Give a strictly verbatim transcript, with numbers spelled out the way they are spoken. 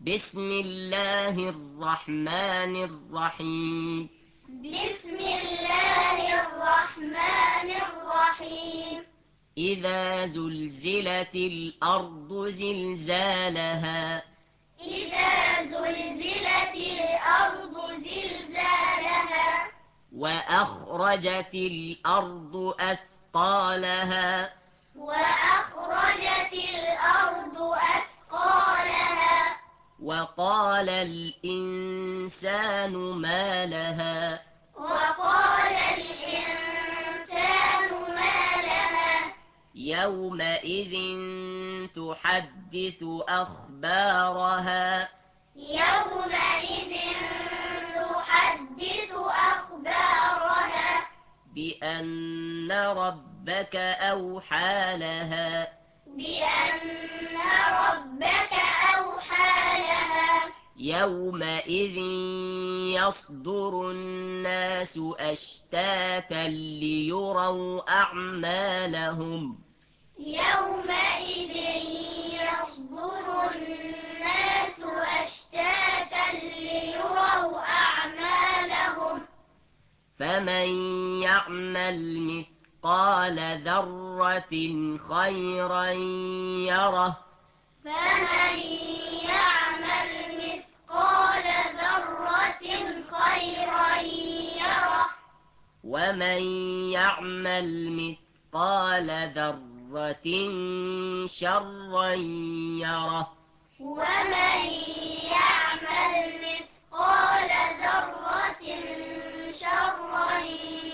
بسم الله الرحمن الرحيم بسم الله الرحمن الرحيم إذا زلزلت الأرض زلزالها إذا زلزلت الأرض زلزالها وأخرجت الأرض أثقالها وأخرجت الأرض أثقالها وقال الإنسان ما لها وقال الإنسان ما لها يومئذ تحدث أخبارها يومئذ تحدث أخبارها بأن ربك أوحى لها بأن ربك أوحى لها يومئذ يصدر الناس أشتاتا ليروا أعمالهم يومئذ يصدر الناس أشتاتا ليروا أعمالهم فمن يعمل مثقال ذرة خيرا يره فمن يعمل مثقال ذرة خيرا يره ومن يعمل مثقال ذرة شرا يره ومن يعمل مثقال ذرة شرا